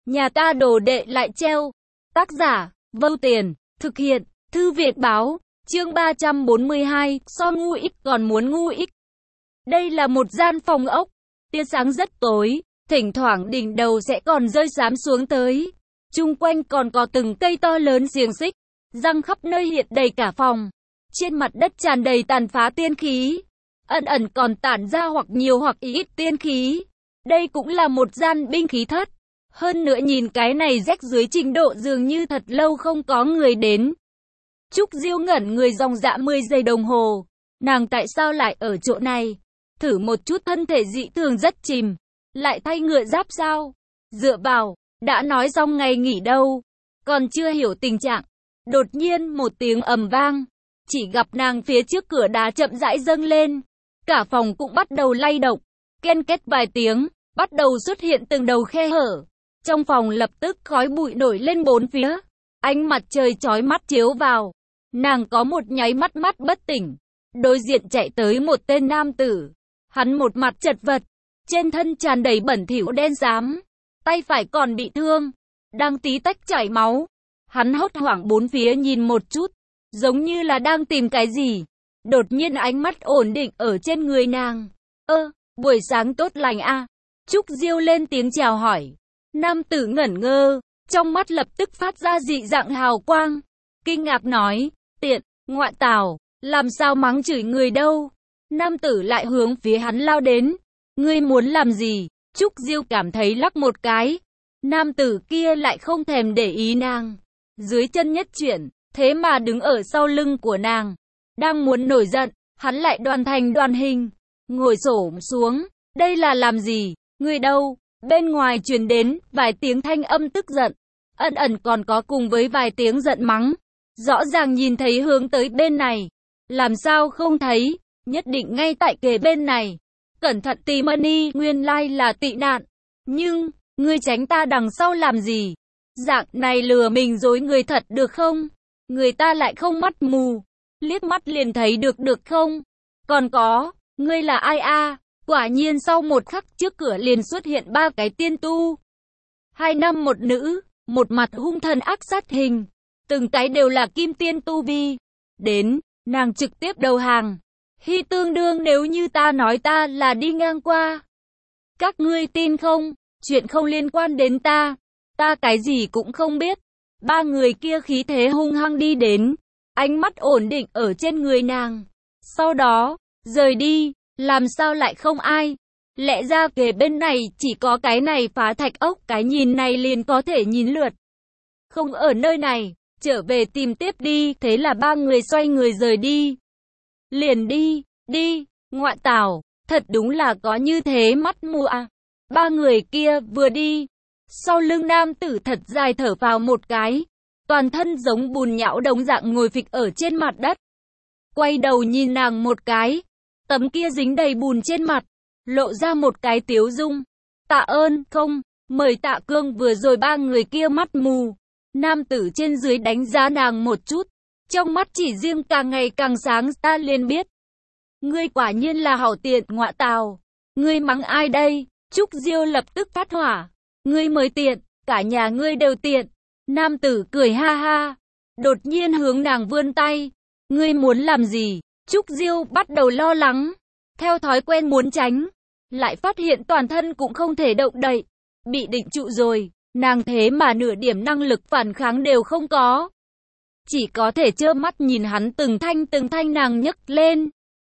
Nhà ta đồ đệ lại treo. Tác giả, Vâu Tiền, thực hiện, Thư viện báo, chương 342, so ngu ích còn muốn ngu ích. Đây là một gian phòng ốc, tia sáng rất tối, thỉnh thoảng đỉnh đầu sẽ còn rơi xám xuống tới. Chung quanh còn có từng cây to lớn xiềng xích, răng khắp nơi hiện đầy cả phòng. Trên mặt đất tràn đầy tàn phá tiên khí, ẩn ẩn còn tản ra hoặc nhiều hoặc ít tiên khí. Đây cũng là một gian binh khí thất. Hơn nữa nhìn cái này rách dưới trình độ dường như thật lâu không có người đến. Trúc Diêu ngẩn người dòng dã 10 giây đồng hồ. Nàng tại sao lại ở chỗ này? Thử một chút thân thể dị thường rất chìm. Lại thay ngựa giáp sao? Dựa vào, đã nói xong ngày nghỉ đâu. Còn chưa hiểu tình trạng. Đột nhiên một tiếng ầm vang. Chỉ gặp nàng phía trước cửa đá chậm rãi dâng lên. Cả phòng cũng bắt đầu lay động. Ken két vài tiếng, bắt đầu xuất hiện từng đầu khe hở. Trong phòng lập tức khói bụi nổi lên bốn phía. Ánh mặt trời chói mắt chiếu vào. Nàng có một nháy mắt bất tỉnh. Đối diện chạy tới một tên nam tử. Hắn một mặt chật vật. Trên thân tràn đầy bẩn thỉu đen xám. Tay phải còn bị thương. Đang tí tách chảy máu. Hắn hốt hoảng bốn phía nhìn một chút. Giống như là đang tìm cái gì. Đột nhiên ánh mắt ổn định ở trên người nàng. Buổi sáng tốt lành a. Trúc Diêu lên tiếng chào hỏi. Nam tử ngẩn ngơ, trong mắt lập tức phát ra dị dạng hào quang. Kinh ngạc nói, tiện, ngoại tảo, làm sao mắng chửi người đâu. Nam tử lại hướng phía hắn lao đến. Ngươi muốn làm gì? Trúc Diêu cảm thấy lắc một cái. Nam tử kia lại không thèm để ý nàng. Dưới chân nhất chuyển, thế mà đứng ở sau lưng của nàng. Đang muốn nổi giận, hắn lại đoàn thành đoàn hình. Ngồi xổm xuống, đây là làm gì? Ngươi đâu? Bên ngoài truyền đến vài tiếng thanh âm tức giận, ẩn ẩn còn có cùng với vài tiếng giận mắng. Rõ ràng nhìn thấy hướng tới bên này, làm sao không thấy, nhất định ngay tại kề bên này. Cẩn thận tìm đi, nguyên lai là tị nạn. Nhưng, ngươi tránh ta đằng sau làm gì? Dạng này lừa mình dối người thật được không? Người ta lại không mắt mù, liếc mắt liền thấy được không? Còn có, ngươi là ai a? Quả nhiên sau một khắc trước cửa liền xuất hiện ba cái tiên tu. Hai nam một nữ, một mặt hung thần ác sát hình. Từng cái đều là kim tiên tu vi. Đến, nàng trực tiếp đầu hàng. Hy tương đương nếu như ta nói ta là đi ngang qua. Các ngươi tin không? Chuyện không liên quan đến ta. Ta cái gì cũng không biết. Ba người kia khí thế hung hăng đi đến. Ánh mắt ổn định ở trên người nàng. Sau đó, rời đi. Làm sao lại không ai? Lẽ ra kề bên này chỉ có cái này phá thạch ốc, cái nhìn này liền có thể nhìn lượt. Không ở nơi này, trở về tìm tiếp đi. Thế là ba người xoay người rời đi. Liền đi, ngoại tảo, thật đúng là có như thế mắt mù à. Ba người kia vừa đi, sau lưng nam tử thật dài thở vào một cái. Toàn thân giống bùn nhão đồng dạng ngồi phịch ở trên mặt đất. Quay đầu nhìn nàng một cái. Tấm kia dính đầy bùn trên mặt, lộ ra một cái tiếu dung. Tạ ơn, không, mời Tạ Cương. Vừa rồi ba người kia mắt mù. Nam tử trên dưới đánh giá nàng một chút, trong mắt chỉ riêng càng ngày càng sáng. Ta liền biết, ngươi quả nhiên là hảo tiện, ngoại tào. Ngươi mắng ai đây? Trúc Diêu lập tức phát hỏa. Ngươi mới tiện, cả nhà ngươi đều tiện. Nam tử cười ha ha, đột nhiên hướng nàng vươn tay. Ngươi muốn làm gì? Trúc Diêu bắt đầu lo lắng, theo thói quen muốn tránh, lại phát hiện toàn thân cũng không thể động đậy, bị định trụ rồi. Nàng thế mà nửa điểm năng lực phản kháng đều không có, chỉ có thể trơ mắt nhìn hắn từng thanh nàng nhấc lên.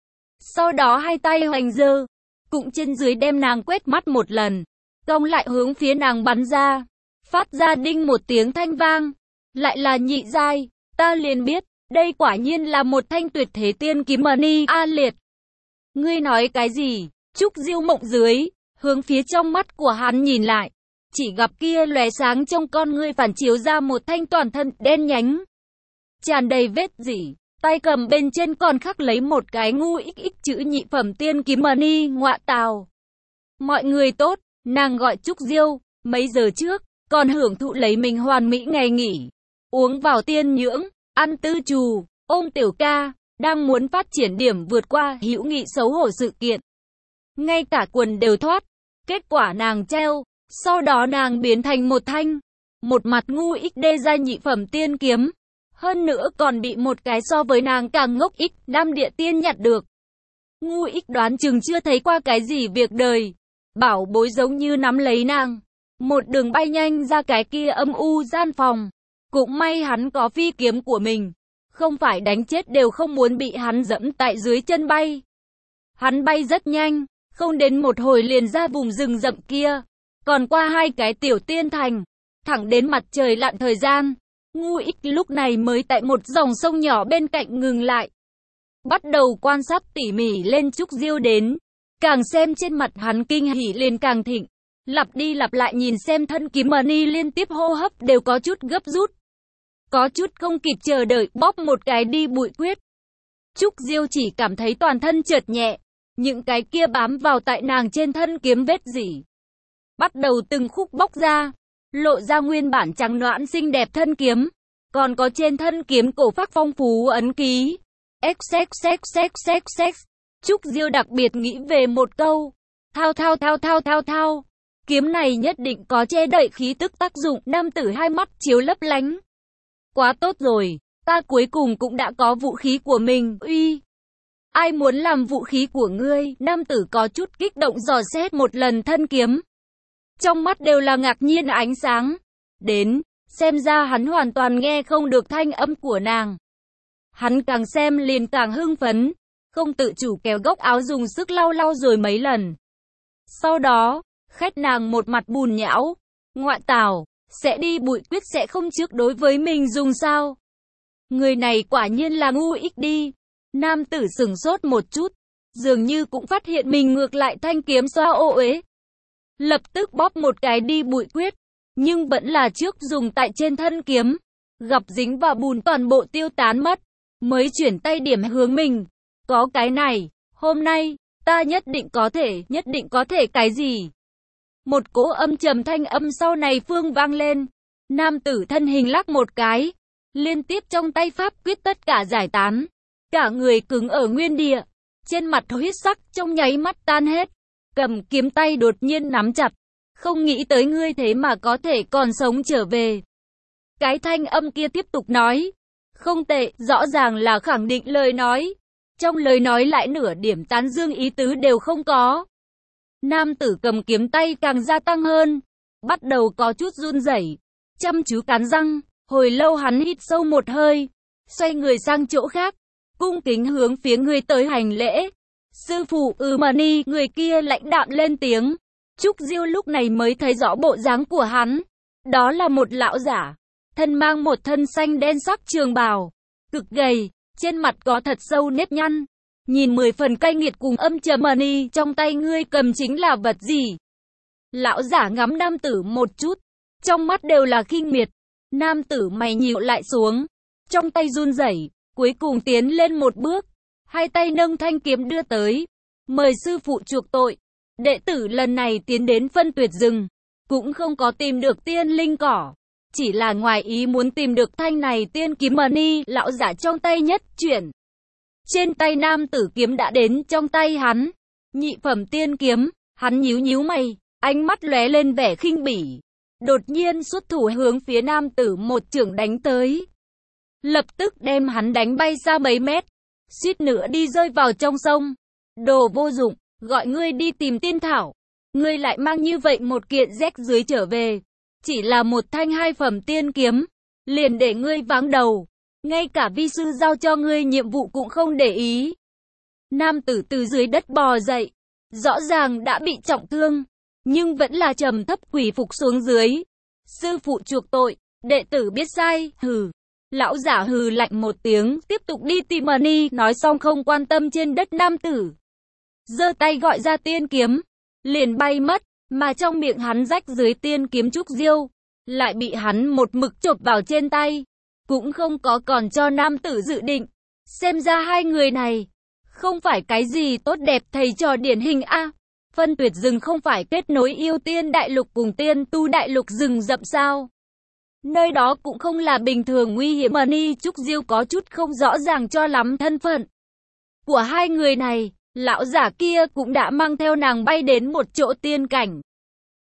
Sau đó hai tay hoành giơ, cũng trên dưới đem nàng quét mắt một lần, cong lại hướng phía nàng bắn ra, phát ra đinh một tiếng thanh vang, lại là nhị giai. Ta liền biết, đây quả nhiên là một thanh tuyệt thế tiên kiếm mani a liệt. Ngươi nói cái gì? Trúc Diêu mộng dưới, hướng phía trong mắt của hắn nhìn lại, chỉ gặp kia lóe sáng trong con ngươi phản chiếu ra một thanh toàn thân đen nhánh, tràn đầy vết rỉ, tay cầm bên trên còn khắc lấy một cái ngu xx chữ nhị phẩm tiên kiếm mani. Ngoại tào. Mọi người tốt, nàng gọi Trúc Diêu, mấy giờ trước còn hưởng thụ lấy mình hoàn mỹ ngày nghỉ, uống vào tiên nhưỡng, ăn tư trù, ôm tiểu ca, đang muốn phát triển điểm vượt qua hữu nghị xấu hổ sự kiện. Ngay cả quần đều thoát, kết quả nàng treo, Sau đó nàng biến thành một mặt ngu ích đê gia nhị phẩm tiên kiếm. Hơn nữa còn bị một cái so với nàng càng ngốc ích Nam Địa Tiên nhặt được. Ngu ích đoán chừng chưa thấy qua cái gì việc đời. Bảo bối giống như nắm lấy nàng. Một đường bay nhanh ra cái kia âm u gian phòng. Cũng may hắn có phi kiếm của mình. Không phải đánh chết đều không muốn bị hắn dẫm tại dưới chân bay. Hắn bay rất nhanh. Không đến một hồi liền ra vùng rừng rậm kia. Còn qua hai cái tiểu tiên thành. Thẳng đến mặt trời lặn thời gian. Ngu ích lúc này mới tại một dòng sông nhỏ bên cạnh ngừng lại. Bắt đầu quan sát tỉ mỉ lên Trúc Diêu đến. Càng xem trên mặt hắn kinh hỉ liền càng thịnh. Lặp đi lặp lại nhìn xem thân kiếm mani liên tiếp hô hấp đều có chút gấp rút. Có chút không kịp chờ đợi bóp một cái đi bụi quyết. Trúc Diêu chỉ cảm thấy toàn thân chợt nhẹ. Những cái kia bám vào tại nàng trên thân kiếm vết dỉ. Bắt đầu từng khúc bóc ra. Lộ ra nguyên bản trắng nõn xinh đẹp thân kiếm. Còn có trên thân kiếm cổ phác phong phú ấn ký. XXXXXX. Trúc Diêu đặc biệt nghĩ về một câu. Thao. Kiếm này nhất định có che đậy khí tức tác dụng. Nam tử hai mắt chiếu lấp lánh. Quá tốt rồi. Ta cuối cùng cũng đã có vũ khí của mình. Uy. Ai muốn làm vũ khí của ngươi? Nam tử có chút kích động dò xét một lần thân kiếm. Trong mắt đều là ngạc nhiên ánh sáng. Đến, xem ra hắn hoàn toàn nghe không được thanh âm của nàng. Hắn càng xem liền càng hưng phấn. Không tự chủ kéo góc áo dùng sức lau rồi mấy lần. Sau đó, khét nàng một mặt bùn nhão. Ngoại tảo, sẽ đi bụi quyết sẽ không trước đối với mình dùng sao? Người này quả nhiên là ngu ích đi. Nam tử sửng sốt một chút. Dường như cũng phát hiện mình ngược lại thanh kiếm xoa ô uế. Lập tức bóp một cái đi bụi quyết. Nhưng vẫn là trước dùng tại trên thân kiếm. Gặp dính vào bùn toàn bộ tiêu tán mất. Mới chuyển tay điểm hướng mình. Có cái này, hôm nay, ta nhất định có thể cái gì? Một cỗ âm trầm thanh âm sau này phương vang lên. Nam tử thân hình lắc một cái. Liên tiếp trong tay pháp quyết tất cả giải tán. Cả người cứng ở nguyên địa. Trên mặt huyết sắc trong nháy mắt tan hết. Cầm kiếm tay đột nhiên nắm chặt. Không nghĩ tới ngươi thế mà có thể còn sống trở về. Cái thanh âm kia tiếp tục nói. Không tệ, rõ ràng là khẳng định lời nói. Trong lời nói lại nửa điểm tán dương ý tứ đều không có. Nam tử cầm kiếm tay càng gia tăng hơn. Bắt đầu có chút run rẩy, chăm chú cắn răng. Hồi lâu hắn hít sâu một hơi. Xoay người sang chỗ khác. Cung kính hướng phía người tới hành lễ. Sư phụ Mani, người kia lãnh đạm lên tiếng. Trúc Diêu lúc này mới thấy rõ bộ dáng của hắn. Đó là một lão giả. Thân mang một thân xanh đen sắc trường bào. Cực gầy, trên mặt có thật sâu nếp nhăn. Nhìn 10 phần cay nghiệt cùng âm trầm. Mani, trong tay ngươi cầm chính là vật gì? Lão giả ngắm nam tử một chút. Trong mắt đều là khinh miệt. Nam tử mày nhíu lại xuống. Trong tay run rẩy, cuối cùng tiến lên một bước. Hai tay nâng thanh kiếm đưa tới. Mời sư phụ chuộc tội. Đệ tử lần này tiến đến Phân Tuyệt rừng. Cũng không có tìm được tiên linh cỏ. Chỉ là ngoài ý muốn tìm được thanh này tiên kiếm. Mani, lão giả trong tay nhất chuyển. Trên tay nam tử kiếm đã đến trong tay hắn. Nhị phẩm tiên kiếm. Hắn nhíu mày. Ánh mắt lóe lên vẻ khinh bỉ. Đột nhiên xuất thủ hướng phía nam tử một chưởng đánh tới. Lập tức đem hắn đánh bay ra mấy mét. Suýt nữa đi rơi vào trong sông. Đồ vô dụng, gọi ngươi đi tìm tiên thảo. Ngươi lại mang như vậy một kiện rách dưới trở về. Chỉ là một thanh 2 phẩm tiên kiếm. Liền để ngươi váng đầu. Ngay cả vi sư giao cho ngươi nhiệm vụ cũng không để ý. Nam tử từ dưới đất bò dậy. Rõ ràng đã bị trọng thương. Nhưng vẫn là trầm thấp quỳ phục xuống dưới. Sư phụ chuộc tội, đệ tử biết sai, hừ. Lão giả hừ lạnh một tiếng, tiếp tục đi tìm Mani, nói xong không quan tâm trên đất nam tử. Giơ tay gọi ra tiên kiếm, liền bay mất, mà trong miệng hắn rách dưới tiên kiếm Trúc Diêu, lại bị hắn một mực chộp vào trên tay, cũng không có còn cho nam tử dự định. Xem ra hai người này, không phải cái gì tốt đẹp thầy trò điển hình a. Phân Tuyệt rừng không phải kết nối yêu tiên đại lục cùng tiên tu đại lục rừng rậm sao? Nơi đó cũng không là bình thường nguy hiểm. Mani Trúc Diêu có chút không rõ ràng cho lắm thân phận của hai người này. Lão giả kia cũng đã mang theo nàng bay đến một chỗ tiên cảnh.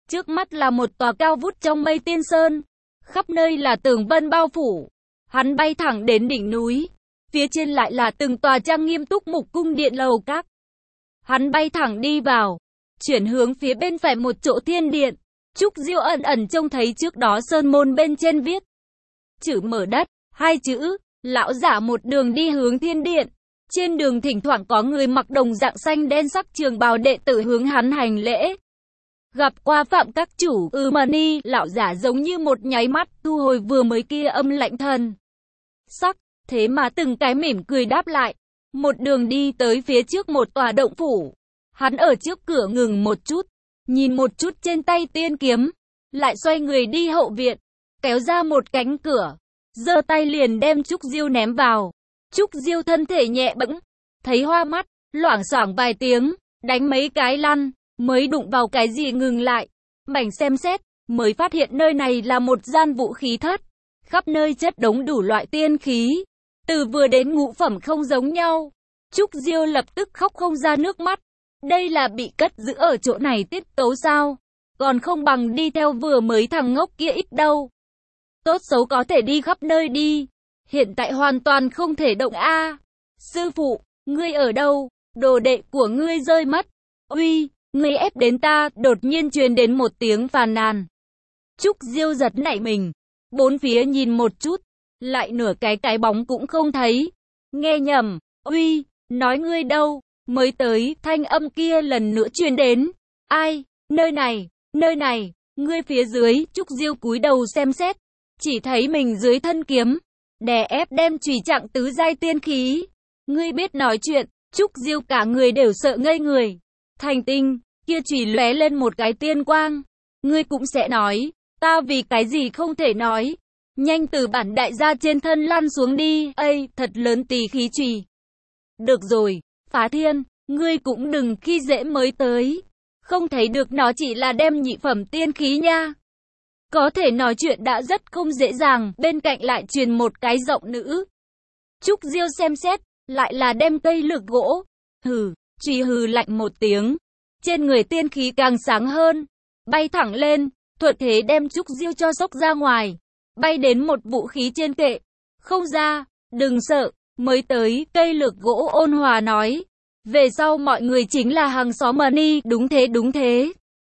Trước mắt là một tòa cao vút trong mây tiên sơn, khắp nơi là tường vân bao phủ. Hắn bay thẳng đến đỉnh núi, phía trên lại là từng tòa trang nghiêm túc mục cung điện lầu các. Hắn bay thẳng đi vào, chuyển hướng phía bên phải một chỗ thiên điện. Trúc Diêu ẩn ẩn trông thấy trước đó sơn môn bên trên viết chữ mở đất, hai chữ. Lão giả một đường đi hướng thiên điện. Trên đường thỉnh thoảng có người mặc đồng dạng xanh đen sắc trường bào đệ tử hướng hắn hành lễ. Gặp qua Phạm các chủ, Mani, lão giả giống như một nháy mắt thu hồi vừa mới kia âm lạnh thần sắc, thế mà từng cái mỉm cười đáp lại. Một đường đi tới phía trước một tòa động phủ. Hắn ở trước cửa ngừng một chút, nhìn một chút trên tay tiên kiếm, lại xoay người đi hậu viện, kéo ra một cánh cửa, giơ tay liền đem Trúc Diêu ném vào. Trúc Diêu thân thể nhẹ bẫng, thấy hoa mắt, loảng xoảng vài tiếng, đánh mấy cái lăn, mới đụng vào cái gì ngừng lại. Mảnh xem xét, mới phát hiện nơi này là một gian vũ khí thất, khắp nơi chất đống đủ loại tiên khí, từ vừa đến ngũ phẩm không giống nhau. Trúc Diêu lập tức khóc không ra nước mắt. Đây là bị cất giữ ở chỗ này tiết tấu sao? Còn không bằng đi theo vừa mới thằng ngốc kia ít đâu. Tốt xấu có thể đi khắp nơi đi. Hiện tại hoàn toàn không thể động a. Sư phụ, ngươi ở đâu? Đồ đệ của ngươi rơi mất. Uy, ngươi ép đến ta, đột nhiên truyền đến một tiếng phàn nàn. Trúc Diêu giật nảy mình. Bốn phía nhìn một chút, lại nửa cái bóng cũng không thấy. Nghe nhầm, uy, nói ngươi đâu? Mới tới, thanh âm kia lần nữa truyền đến. Ai? Nơi này, ngươi phía dưới. Trúc Diêu cúi đầu xem xét, chỉ thấy mình dưới thân kiếm, đè ép đem chùy chặn tứ giai tiên khí. Ngươi biết nói chuyện. Trúc Diêu cả người đều sợ ngây người. Thành tinh, kia chùy lóe lên một cái tiên quang. Ngươi cũng sẽ nói, ta vì cái gì không thể nói. Nhanh từ bản đại gia trên thân lăn xuống đi. Ây, thật lớn tỳ khí chùy. Được rồi, Phá Thiên, ngươi cũng đừng khi dễ mới tới. Không thấy được nó chỉ là đem nhị phẩm tiên khí nha. Có thể nói chuyện đã rất không dễ dàng, bên cạnh lại truyền một cái giọng nữ. Trúc Diêu xem xét, lại là đem cây lược gỗ. Chùy hừ lạnh một tiếng. Trên người tiên khí càng sáng hơn, bay thẳng lên, thuận thế đem Trúc Diêu cho xốc ra ngoài, bay đến một vũ khí trên kệ. Không ra, đừng sợ, mới tới, cây lược gỗ ôn hòa nói. Về sau mọi người chính là hàng xóm Mani, đúng thế.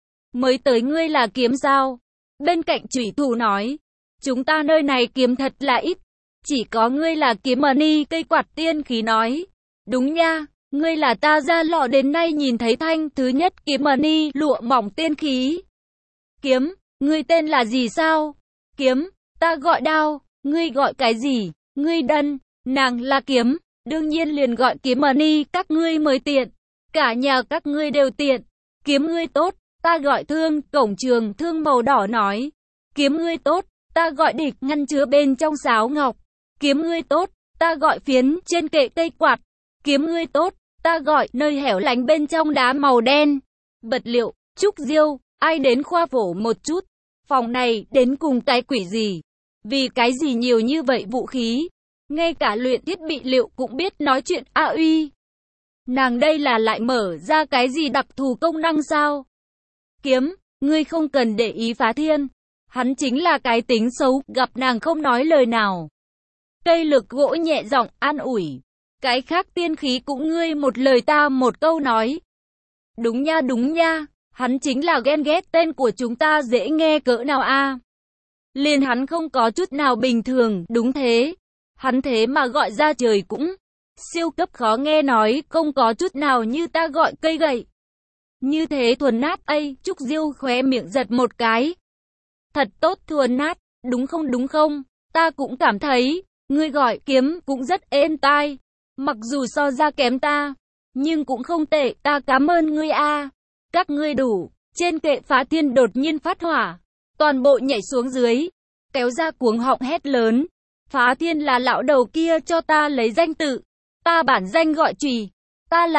Mới tới ngươi là kiếm sao? Bên cạnh chủy thủ nói, chúng ta nơi này kiếm thật là ít, chỉ có ngươi là kiếm Mani. Cây quạt tiên khí nói, đúng nha, ngươi là ta ra lọ đến nay nhìn thấy thanh thứ nhất kiếm Mani lụa mỏng tiên khí. Kiếm, ngươi tên là gì sao? Kiếm, ta gọi Đao. Ngươi gọi cái gì? Ngươi Đân. Nàng là Kiếm, đương nhiên liền gọi kiếm Mani, các ngươi mới tiện. Cả nhà các ngươi đều tiện. Kiếm ngươi tốt, ta gọi Thương. Cổng trường Thương màu đỏ nói, kiếm ngươi tốt, ta gọi Địch, ngăn chứa bên trong sáo ngọc. Kiếm ngươi tốt, ta gọi Phiến, trên kệ cây quạt. Kiếm ngươi tốt, ta gọi nơi hẻo lánh bên trong đá màu đen. Vật liệu, Trúc Diêu, ai đến khoa phổ một chút. Phòng này đến cùng cái quỷ gì? Vì cái gì nhiều như vậy vũ khí? Ngay cả luyện thiết bị liệu cũng biết nói chuyện. Uy, nàng đây là lại mở ra cái gì đặc thù công năng sao? Kiếm, ngươi không cần để ý Phá Thiên. Hắn chính là cái tính xấu, gặp nàng không nói lời nào. Cây lược gỗ nhẹ giọng an ủi. Cái khác tiên khí cũng ngươi một lời ta một câu nói. Đúng nha, hắn chính là ghen ghét, tên của chúng ta dễ nghe cỡ nào a? Liền hắn không có chút nào bình thường, đúng thế. Hắn thế mà gọi ra trời cũng siêu cấp khó nghe, nói không có chút nào như ta gọi cây gậy. Như thế thuần nát. Trúc Diêu khóe miệng giật một cái. Thật tốt, thuần nát, đúng không? Ta cũng cảm thấy, ngươi gọi kiếm cũng rất êm tai. Mặc dù so ra kém ta, nhưng cũng không tệ, ta cảm ơn ngươi a. Các ngươi đủ. Trên kệ Phá Thiên đột nhiên phát hỏa, toàn bộ nhảy xuống dưới, kéo ra cuống họng hét lớn. Phá Thiên là lão đầu kia cho ta lấy danh tự. Ta bản danh gọi Chùy. Ta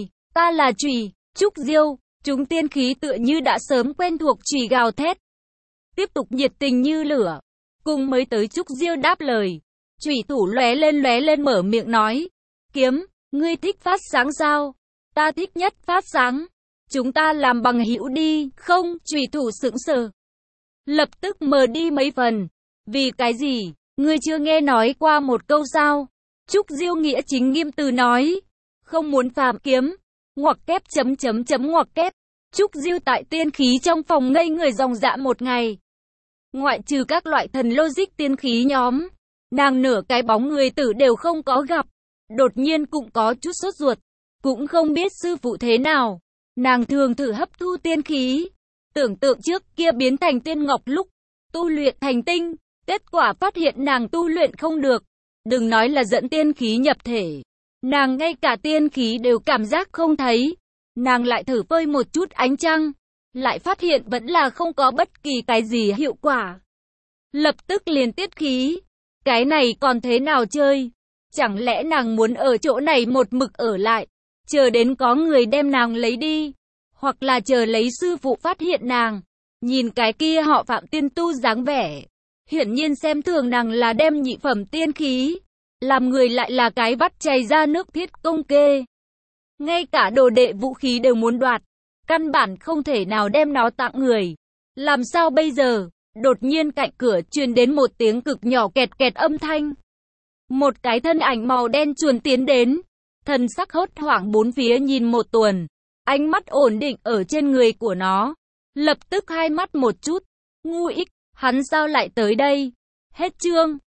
là Chùy. Trúc Diêu, chúng tiên khí tựa như đã sớm quen thuộc, Chùy gào thét. Tiếp tục nhiệt tình như lửa. Cùng mới tới Trúc Diêu đáp lời. Chủy thủ lóe lên mở miệng nói. Kiếm, ngươi thích phát sáng sao? Ta thích nhất phát sáng. chúng ta làm bằng hữu đi, không, trùy thủ sững sờ. Lập tức mờ đi mấy phần. Vì cái gì? Ngươi chưa nghe nói qua một câu sao? Trúc Diêu nghĩa chính nghiêm từ nói. Không muốn phạm kiếm. Ngoặc kép ngoặc kép. Trúc Diêu tại tiên khí trong phòng ngây người dòng dã một ngày. Ngoại trừ các loại thần logic tiên khí nhóm, nàng nửa cái bóng người tử đều không có gặp. Đột nhiên cũng có chút sốt ruột. Cũng không biết sư phụ thế nào. Nàng thường thử hấp thu tiên khí. Tưởng tượng trước kia biến thành tiên ngọc lúc tu luyện thành tinh. Kết quả phát hiện nàng tu luyện không được. Đừng nói là dẫn tiên khí nhập thể. Nàng ngay cả tiên khí đều cảm giác không thấy. Nàng lại thử phơi một chút ánh trăng. Lại phát hiện vẫn là không có bất kỳ cái gì hiệu quả. Lập tức liền tiết khí. Cái này còn thế nào chơi? Chẳng lẽ nàng muốn ở chỗ này một mực ở lại, chờ đến có người đem nàng lấy đi? Hoặc là chờ lấy sư phụ phát hiện nàng? Nhìn cái kia họ Phạm tiên tu dáng vẻ, hiển nhiên xem thường nàng là đem nhị phẩm tiên khí, làm người lại là cái vắt chảy ra nước thiết công kê. Ngay cả đồ đệ vũ khí đều muốn đoạt, căn bản không thể nào đem nó tặng người. Làm sao bây giờ? Đột nhiên cạnh cửa truyền đến một tiếng cực nhỏ kẹt kẹt âm thanh. Một cái thân ảnh màu đen chuồn tiến đến, thần sắc hốt hoảng bốn phía nhìn một tuần, ánh mắt ổn định ở trên người của nó. Lập tức hai mắt một chút, ngu ích, hắn sao lại tới đây? Hết chương.